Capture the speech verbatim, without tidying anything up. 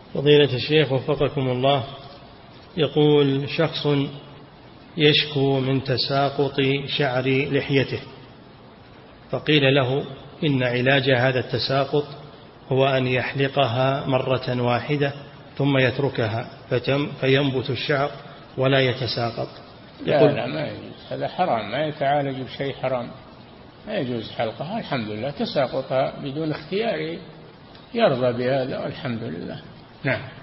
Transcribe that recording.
فضيلة الشيخ وفقكم الله، يقول شخص يشكو من تساقط شعر لحيته، فقيل له إن علاج هذا التساقط هو أن يحلقها مرة واحدة ثم يتركها فينبت الشعر ولا يتساقط. لا لا ما يجوز، هذا حرام، ما يتعالج بشيء حرام، ما يجوز حلقها. الحمد لله تساقطها بدون اختيار، يرضى بهذا والحمد لله. نعم.